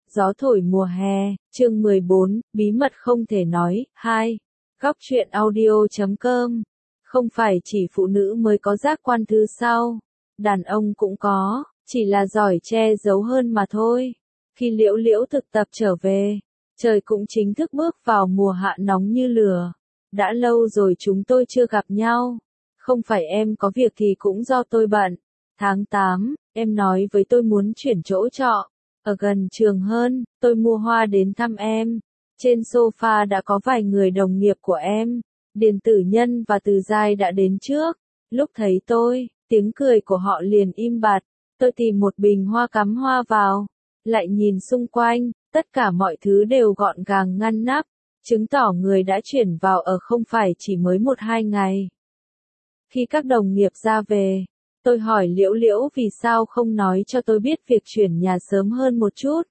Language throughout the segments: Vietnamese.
Gió thổi mùa hè, chương 14, bí mật không thể nói, 2. Góc truyện audio.com. Không phải chỉ phụ nữ mới có giác quan thứ sau, đàn ông cũng có, chỉ là giỏi che giấu hơn mà thôi. Khi Liễu Liễu thực tập trở về, trời cũng chính thức bước vào mùa hạ nóng như lửa. Đã lâu rồi chúng tôi chưa gặp nhau. Không phải em có việc thì cũng do tôi bận. Tháng 8, em nói với tôi muốn chuyển chỗ trọ ở gần trường hơn, tôi mua hoa đến thăm em. Trên sofa đã có vài người đồng nghiệp của em, Điền Tử Nhân và Từ Giai đã đến trước. Lúc thấy tôi, tiếng cười của họ liền im bặt. Tôi tìm một bình hoa cắm hoa vào, lại nhìn xung quanh, tất cả mọi thứ đều gọn gàng ngăn nắp, chứng tỏ người đã chuyển vào ở không phải chỉ mới 1-2 ngày. Khi các đồng nghiệp ra về, tôi hỏi Liễu Liễu vì sao không nói cho tôi biết việc chuyển nhà sớm hơn một chút.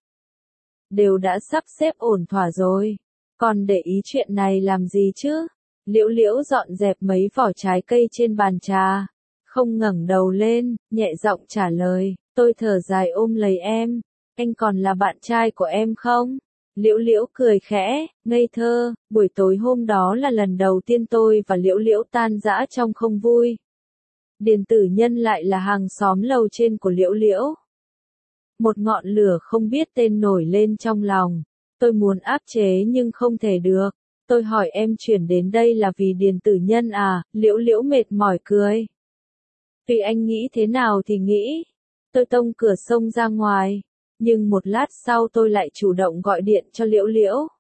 Đều đã sắp xếp ổn thỏa rồi, còn để ý chuyện này làm gì chứ? Liễu Liễu dọn dẹp mấy vỏ trái cây trên bàn trà, không ngẩng đầu lên, nhẹ giọng trả lời. Tôi thở dài ôm lấy em, anh còn là bạn trai của em không? Liễu Liễu cười khẽ, ngây thơ. Buổi tối hôm đó là lần đầu tiên tôi và Liễu Liễu tan rã trong không vui. Điền Tử Nhân lại là hàng xóm lầu trên của Liễu Liễu. Một ngọn lửa không biết tên nổi lên trong lòng. Tôi muốn áp chế nhưng không thể được. Tôi hỏi em chuyển đến đây là vì Điền Tử Nhân à? Liễu Liễu mệt mỏi cười. Vì anh nghĩ thế nào thì nghĩ. Tôi tông cửa xông ra ngoài. Nhưng một lát sau tôi lại chủ động gọi điện cho Liễu Liễu.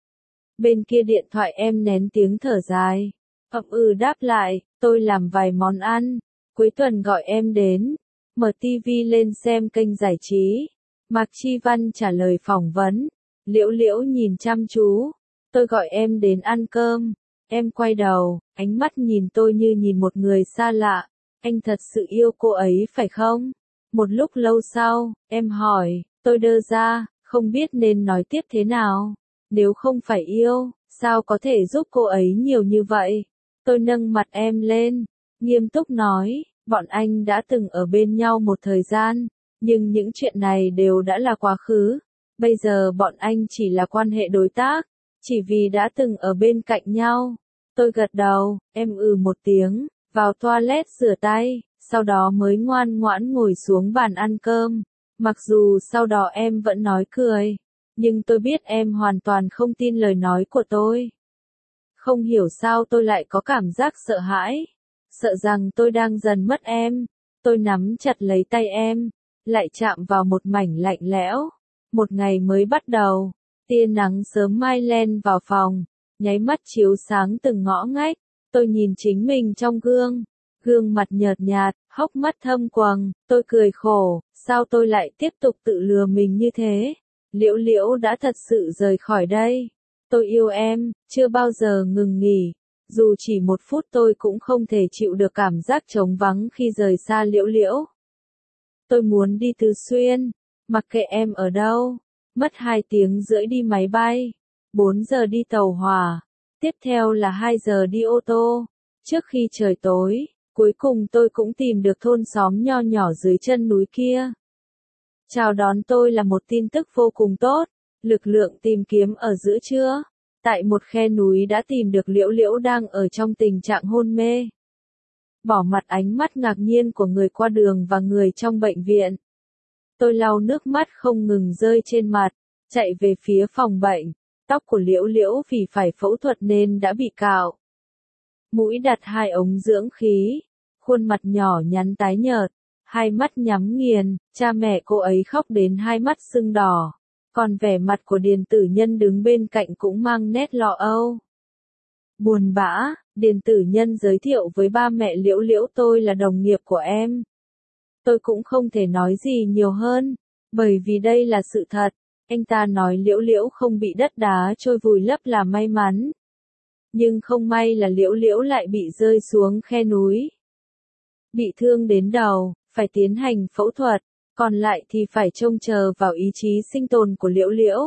Bên kia điện thoại em nén tiếng thở dài. Đáp lại, tôi làm vài món ăn. Cuối tuần gọi em đến. Mở tivi lên xem kênh giải trí. Mạc Chi Văn trả lời phỏng vấn. Liễu Liễu nhìn chăm chú. Tôi gọi em đến ăn cơm. Em quay đầu, ánh mắt nhìn tôi như nhìn một người xa lạ. Anh thật sự yêu cô ấy phải không? Một lúc lâu sau, em hỏi, tôi đơ ra, không biết nên nói tiếp thế nào. Nếu không phải yêu, sao có thể giúp cô ấy nhiều như vậy? Tôi nâng mặt em lên, nghiêm túc nói, bọn anh đã từng ở bên nhau một thời gian, nhưng những chuyện này đều đã là quá khứ. Bây giờ bọn anh chỉ là quan hệ đối tác, chỉ vì đã từng ở bên cạnh nhau. Tôi gật đầu, em một tiếng, vào toilet rửa tay, sau đó mới ngoan ngoãn ngồi xuống bàn ăn cơm. Mặc dù sau đó em vẫn nói cười, nhưng tôi biết em hoàn toàn không tin lời nói của tôi. Không hiểu sao tôi lại có cảm giác sợ hãi, sợ rằng tôi đang dần mất em. Tôi nắm chặt lấy tay em, lại chạm vào một mảnh lạnh lẽo. Một ngày mới bắt đầu, tia nắng sớm mai len vào phòng, nháy mắt chiếu sáng từng ngõ ngách. Tôi nhìn chính mình trong gương, gương mặt nhợt nhạt, hốc mắt thâm quầng. Tôi cười khổ, sao tôi lại tiếp tục tự lừa mình như thế? Liễu Liễu đã thật sự rời khỏi đây. Tôi yêu em, chưa bao giờ ngừng nghỉ. Dù chỉ 1 phút tôi cũng không thể chịu được cảm giác trống vắng khi rời xa Liễu Liễu. Tôi muốn đi Từ Xuyên, mặc kệ em ở đâu. Mất 2 tiếng rưỡi đi máy bay, 4 giờ đi tàu hỏa, tiếp theo là 2 giờ đi ô tô. Trước khi trời tối, cuối cùng tôi cũng tìm được thôn xóm nho nhỏ dưới chân núi kia. Chào đón tôi là một tin tức vô cùng tốt. Lực lượng tìm kiếm ở giữa trưa, tại một khe núi đã tìm được Liễu Liễu đang ở trong tình trạng hôn mê. Bỏ mặt ánh mắt ngạc nhiên của người qua đường và người trong bệnh viện. Tôi lau nước mắt không ngừng rơi trên mặt, chạy về phía phòng bệnh. Tóc của Liễu Liễu vì phải phẫu thuật nên đã bị cạo. Mũi đặt 2 ống dưỡng khí, khuôn mặt nhỏ nhắn tái nhợt, hai mắt nhắm nghiền, cha mẹ cô ấy khóc đến hai mắt sưng đỏ. Còn vẻ mặt của Điền Tử Nhân đứng bên cạnh cũng mang nét lo âu. Buồn bã, Điền Tử Nhân giới thiệu với ba mẹ Liễu Liễu tôi là đồng nghiệp của em. Tôi cũng không thể nói gì nhiều hơn, bởi vì đây là sự thật. Anh ta nói Liễu Liễu không bị đất đá trôi vùi lấp là may mắn. Nhưng không may là Liễu Liễu lại bị rơi xuống khe núi. Bị thương đến đầu, phải tiến hành phẫu thuật, còn lại thì phải trông chờ vào ý chí sinh tồn của Liễu Liễu.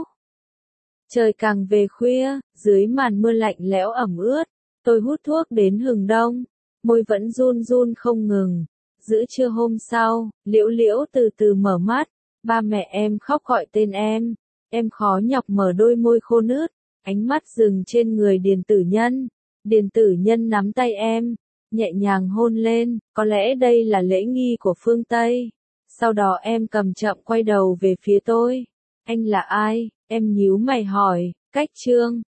Trời càng về khuya, dưới màn mưa lạnh lẽo ẩm ướt, tôi hút thuốc đến hừng đông, môi vẫn run run không ngừng. Giữa trưa hôm sau, Liễu Liễu từ từ mở mắt, ba mẹ em khóc gọi tên em. Em khó nhọc mở đôi môi khô nứt, ánh mắt dừng trên người Điền Tử Nhân. Điền Tử Nhân nắm tay em, nhẹ nhàng hôn lên, có lẽ đây là lễ nghi của phương Tây. Sau đó em cầm chậm quay đầu về phía tôi. Anh là ai? Em nhíu mày hỏi, cách Trương.